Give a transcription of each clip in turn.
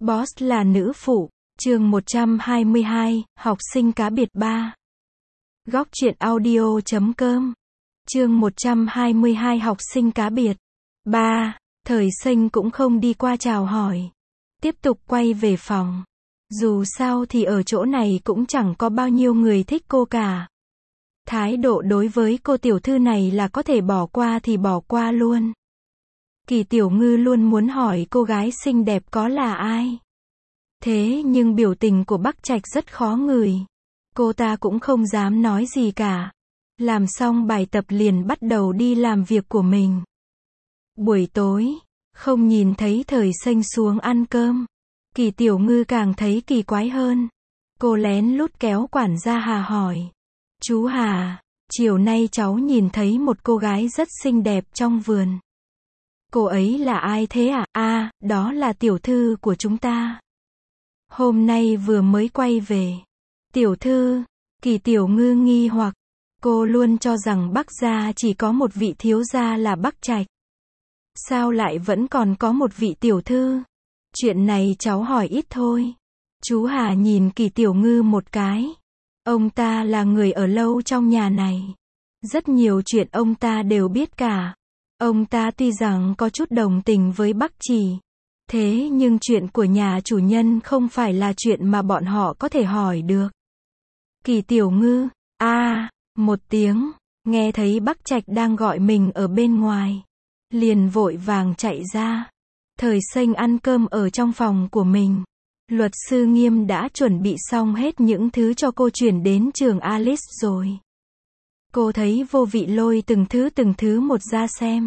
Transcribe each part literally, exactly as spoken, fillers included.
Boss là nữ phụ, chương một trăm hai mươi hai, học sinh cá biệt ba. Góc truyện audio chấm com. Chương một trăm hai mươi hai học sinh cá biệt ba. Thời Xanh cũng không đi qua chào hỏi. Tiếp tục quay về phòng. Dù sao thì ở chỗ này cũng chẳng có bao nhiêu người thích cô cả. Thái độ đối với cô tiểu thư này là có thể bỏ qua thì bỏ qua luôn. Kỳ Tiểu Ngư luôn muốn hỏi cô gái xinh đẹp có là ai. Thế nhưng biểu tình của Bắc Trạch rất khó ngửi. Cô ta cũng không dám nói gì cả. Làm xong bài tập liền bắt đầu đi làm việc của mình. Buổi tối, không nhìn thấy Thời Xanh xuống ăn cơm. Kỳ Tiểu Ngư càng thấy kỳ quái hơn. Cô lén lút kéo quản gia Hà hỏi. Chú Hà, chiều nay cháu nhìn thấy một cô gái rất xinh đẹp trong vườn. Cô ấy là ai thế à? À, đó là tiểu thư của chúng ta. Hôm nay vừa mới quay về. Tiểu thư, Kỳ Tiểu Ngư nghi hoặc. Cô luôn cho rằng Bắc gia chỉ có một vị thiếu gia là Bắc Trạch. Sao lại vẫn còn có một vị tiểu thư? Chuyện này cháu hỏi ít thôi. Chú Hà nhìn Kỳ Tiểu Ngư một cái. Ông ta là người ở lâu trong nhà này. Rất nhiều chuyện ông ta đều biết cả. Ông ta tuy rằng có chút đồng tình với Bắc Trì. Thế nhưng chuyện của nhà chủ nhân không phải là chuyện mà bọn họ có thể hỏi được. Kỳ Tiểu Ngư, a à, một tiếng, nghe thấy Bắc Trạch đang gọi mình ở bên ngoài. Liền vội vàng chạy ra. Thời Xanh ăn cơm ở trong phòng của mình. Luật sư Nghiêm đã chuẩn bị xong hết những thứ cho cô chuyển đến trường Alice rồi. Cô thấy Vô Vị lôi từng thứ từng thứ một ra xem.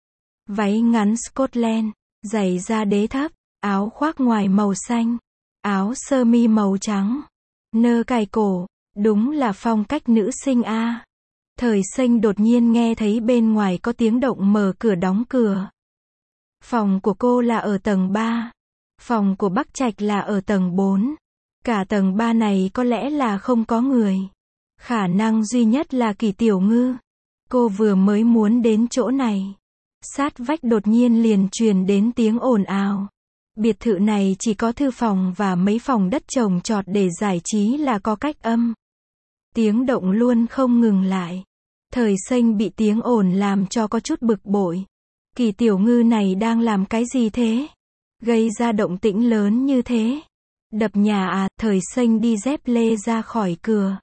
Váy ngắn Scotland, giày da đế thấp, áo khoác ngoài màu xanh, áo sơ mi màu trắng, nơ cài cổ, đúng là phong cách nữ sinh a. À. Thời Xanh đột nhiên nghe thấy bên ngoài có tiếng động mở cửa đóng cửa. Phòng của cô là ở tầng ba. Phòng của Bắc Trạch là ở tầng bốn. Cả tầng ba này có lẽ là không có người. Khả năng duy nhất là Kỳ Tiểu Ngư. Cô vừa mới muốn đến chỗ này. Sát vách đột nhiên liền truyền đến tiếng ồn ào. Biệt thự này chỉ có thư phòng và mấy phòng đất trồng trọt để giải trí là có cách âm. Tiếng động luôn không ngừng lại. Thời Xanh bị tiếng ồn làm cho có chút bực bội. Kỳ Tiểu Ngư này đang làm cái gì thế? Gây ra động tĩnh lớn như thế. Đập nhà à? Thời Xanh đi dép lê ra khỏi cửa.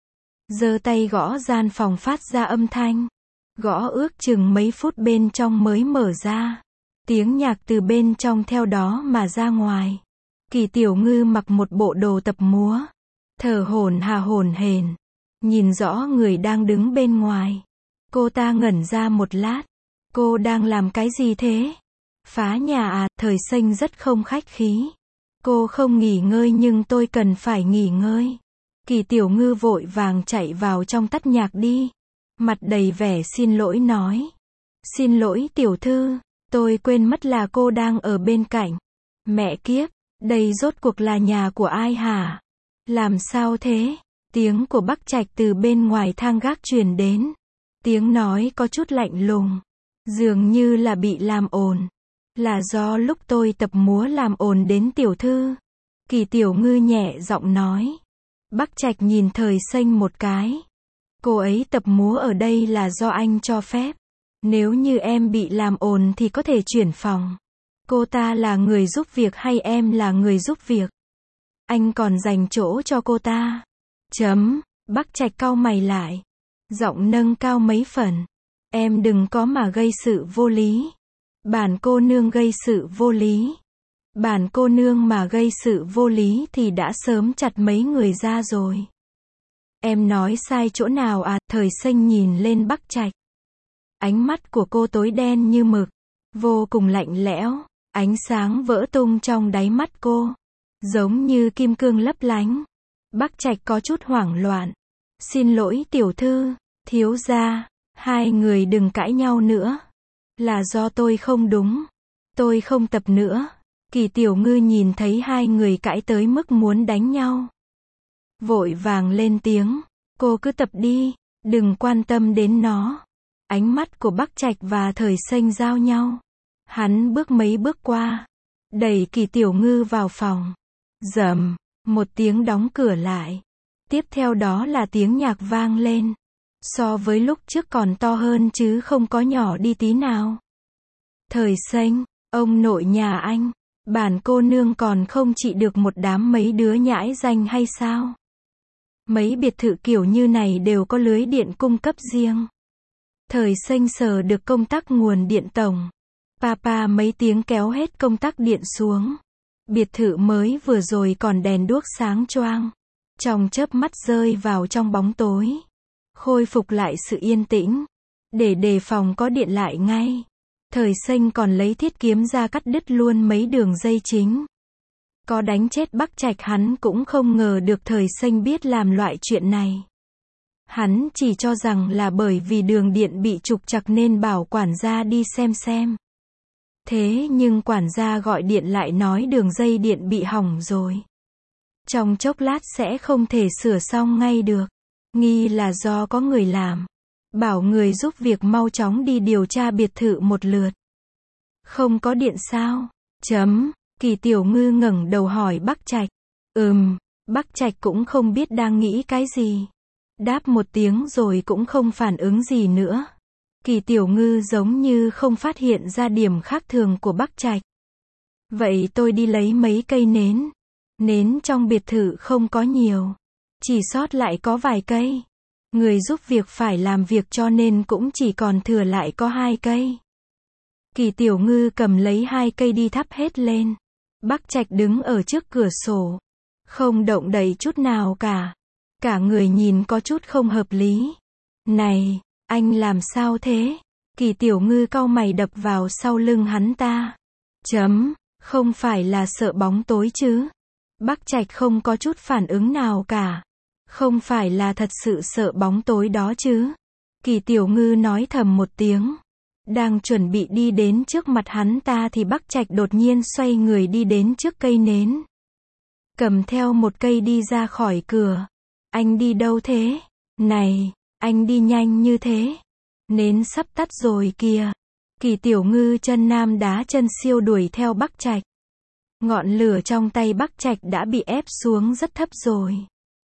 Giơ tay gõ gian phòng phát ra âm thanh. Gõ ước chừng mấy phút bên trong mới mở ra. Tiếng nhạc từ bên trong theo đó mà ra ngoài. Kỳ Tiểu Ngư mặc một bộ đồ tập múa. Thở hổn hà hổn hển. Nhìn rõ người đang đứng bên ngoài. Cô ta ngẩn ra một lát. Cô đang làm cái gì thế? Phá nhà à? Thời Xanh rất không khách khí. Cô không nghỉ ngơi nhưng tôi cần phải nghỉ ngơi. Kỳ Tiểu Ngư vội vàng chạy vào trong tắt nhạc đi. Mặt đầy vẻ xin lỗi nói. Xin lỗi tiểu thư, tôi quên mất là cô đang ở bên cạnh. Mẹ kiếp, đây rốt cuộc là nhà của ai hả? Làm sao thế? Tiếng của Bắc Trạch từ bên ngoài thang gác truyền đến. Tiếng nói có chút lạnh lùng. Dường như là bị làm ồn. Là do lúc tôi tập múa làm ồn đến tiểu thư. Kỳ Tiểu Ngư nhẹ giọng nói. Bắc Trạch nhìn Thời Xanh một cái. Cô ấy tập múa ở đây là do anh cho phép. Nếu như em bị làm ồn thì có thể chuyển phòng. Cô ta là người giúp việc hay em là người giúp việc? Anh còn dành chỗ cho cô ta. Chấm, Bắc Trạch cau mày lại. Giọng nâng cao mấy phần. Em đừng có mà gây sự vô lý. Bản cô nương gây sự vô lý. Bản cô nương mà gây sự vô lý thì đã sớm chặt mấy người ra rồi. Em nói sai chỗ nào à? Thời Xanh nhìn lên Bắc Trạch. Ánh mắt của cô tối đen như mực. Vô cùng lạnh lẽo. Ánh sáng vỡ tung trong đáy mắt cô. Giống như kim cương lấp lánh. Bắc Trạch có chút hoảng loạn. Xin lỗi tiểu thư, thiếu gia. Hai người đừng cãi nhau nữa. Là do tôi không đúng. Tôi không tập nữa. Kỳ Tiểu Ngư nhìn thấy hai người cãi tới mức muốn đánh nhau. Vội vàng lên tiếng. Cô cứ tập đi. Đừng quan tâm đến nó. Ánh mắt của Bắc Trạch và Thời Xanh giao nhau. Hắn bước mấy bước qua. đẩy Kỳ Tiểu Ngư vào phòng. Rầm, một tiếng đóng cửa lại. Tiếp theo đó là tiếng nhạc vang lên. So với lúc trước còn to hơn chứ không có nhỏ đi tí nào. Thời Xanh, ông nội nhà anh, bản cô nương còn không trị được một đám mấy đứa nhãi danh hay sao? Mấy biệt thự kiểu như này đều có lưới điện cung cấp riêng. Thời Xanh sờ được công tắc nguồn điện tổng. Papa mấy tiếng kéo hết công tắc điện xuống. Biệt thự mới vừa rồi còn đèn đuốc sáng choang. Trong chớp mắt rơi vào trong bóng tối. Khôi phục lại sự yên tĩnh. Để đề phòng có điện lại ngay. Thời Xanh còn lấy thiết kiếm ra cắt đứt luôn mấy đường dây chính. Có đánh chết Bắc Trạch hắn cũng không ngờ được Thời Xanh biết làm loại chuyện này. Hắn chỉ cho rằng là bởi vì đường điện bị trục trặc nên bảo quản gia đi xem xem. Thế nhưng quản gia gọi điện lại nói đường dây điện bị hỏng rồi. Trong chốc lát sẽ không thể sửa xong ngay được. Nghi là do có người làm. Bảo người giúp việc mau chóng đi điều tra biệt thự một lượt. Không có điện sao? Chấm. Kỳ Tiểu Ngư ngẩng đầu hỏi Bắc Trạch. Ừm, Bắc Trạch cũng không biết đang nghĩ cái gì. Đáp một tiếng rồi cũng không phản ứng gì nữa. Kỳ Tiểu Ngư giống như không phát hiện ra điểm khác thường của Bắc Trạch. Vậy tôi đi lấy mấy cây nến. Nến trong biệt thự không có nhiều. Chỉ sót lại có vài cây. Người giúp việc phải làm việc cho nên cũng chỉ còn thừa lại có hai cây. Kỳ Tiểu Ngư cầm lấy hai cây đi thắp hết lên. Bắc Trạch đứng ở trước cửa sổ. Không động đậy chút nào cả. Cả người nhìn có chút không hợp lý. Này, anh làm sao thế? Kỳ Tiểu Ngư cau mày đập vào sau lưng hắn ta. Chấm, không phải là sợ bóng tối chứ? Bắc Trạch không có chút phản ứng nào cả. Không phải là thật sự sợ bóng tối đó chứ? Kỳ Tiểu Ngư nói thầm một tiếng. Đang chuẩn bị đi đến trước mặt hắn ta thì Bắc Trạch đột nhiên xoay người đi đến trước cây nến. Cầm theo một cây đi ra khỏi cửa. Anh đi đâu thế? Này, anh đi nhanh như thế. Nến sắp tắt rồi kìa. Kỳ Tiểu Ngư chân nam đá chân siêu đuổi theo Bắc Trạch. Ngọn lửa trong tay Bắc Trạch đã bị ép xuống rất thấp rồi.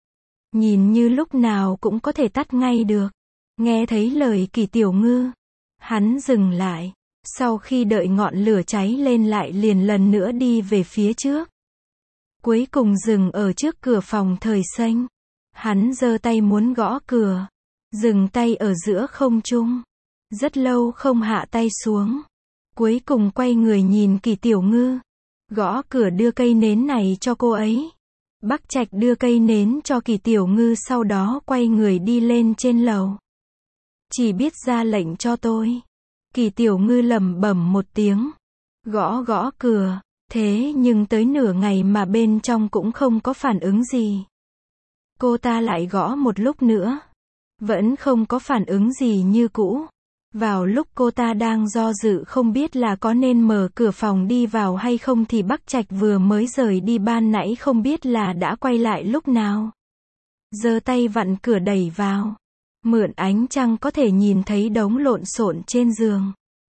Nhìn như lúc nào cũng có thể tắt ngay được. Nghe thấy lời Kỳ Tiểu Ngư. Hắn dừng lại. Sau khi đợi ngọn lửa cháy lên lại liền lần nữa đi về phía trước. Cuối cùng dừng ở trước cửa phòng Thời Xanh. Hắn giơ tay muốn gõ cửa. Dừng tay ở giữa không trung. Rất lâu không hạ tay xuống. Cuối cùng quay người nhìn Kỳ Tiểu Ngư. Gõ cửa đưa cây nến này cho cô ấy. Bắc Trạch đưa cây nến cho Kỳ Tiểu Ngư sau đó quay người đi lên trên lầu. Chỉ biết ra lệnh cho tôi. Kỳ Tiểu Ngư lẩm bẩm một tiếng. Gõ gõ cửa. Thế nhưng tới nửa ngày mà bên trong cũng không có phản ứng gì. Cô ta lại gõ một lúc nữa. Vẫn không có phản ứng gì như cũ. Vào lúc cô ta đang do dự không biết là có nên mở cửa phòng đi vào hay không thì Bắc Trạch vừa mới rời đi ban nãy không biết là đã quay lại lúc nào. Giơ tay vặn cửa đẩy vào. Mượn ánh trăng có thể nhìn thấy đống lộn xộn trên giường.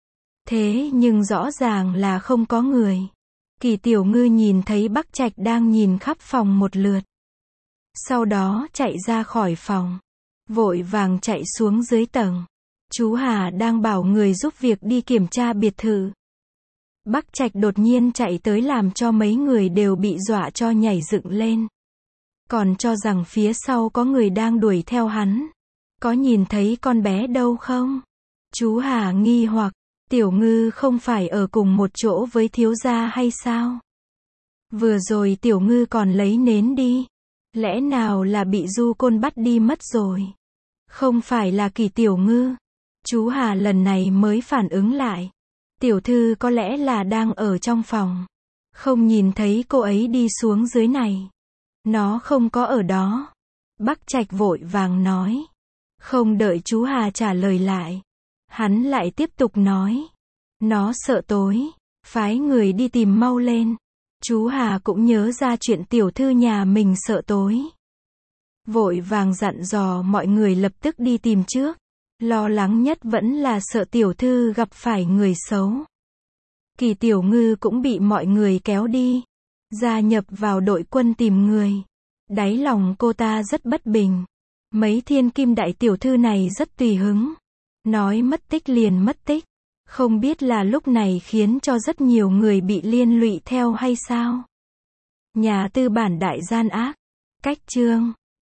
Thế nhưng rõ ràng là không có người. Kỳ Tiểu Ngư nhìn thấy Bắc Trạch đang nhìn khắp phòng một lượt. Sau đó chạy ra khỏi phòng. Vội vàng chạy xuống dưới tầng. Chú Hà đang bảo người giúp việc đi kiểm tra biệt thự. Bắc Trạch đột nhiên chạy tới làm cho mấy người đều bị dọa cho nhảy dựng lên. Còn cho rằng phía sau có người đang đuổi theo hắn. Có nhìn thấy con bé đâu không? Chú Hà nghi hoặc, Tiểu Ngư không phải ở cùng một chỗ với thiếu gia hay sao? Vừa rồi Tiểu Ngư còn lấy nến đi. Lẽ nào là bị Du Côn bắt đi mất rồi? Không phải là Kỳ Tiểu Ngư. Chú Hà lần này mới phản ứng lại. Tiểu thư có lẽ là đang ở trong phòng. Không nhìn thấy cô ấy đi xuống dưới này. Nó không có ở đó. Bắc Trạch vội vàng nói. Không đợi chú Hà trả lời lại. Hắn lại tiếp tục nói. Nó sợ tối. Phái người đi tìm mau lên. Chú Hà cũng nhớ ra chuyện tiểu thư nhà mình sợ tối. Vội vàng dặn dò mọi người lập tức đi tìm trước. Lo lắng nhất vẫn là sợ tiểu thư gặp phải người xấu. Kỳ Tiểu Ngư cũng bị mọi người kéo đi, gia nhập vào đội quân tìm người. Đáy lòng cô ta rất bất bình. Mấy thiên kim đại tiểu thư này rất tùy hứng. Nói mất tích liền mất tích. Không biết là lúc này khiến cho rất nhiều người bị liên lụy theo hay sao? Nhà tư bản đại gian ác. Cách chương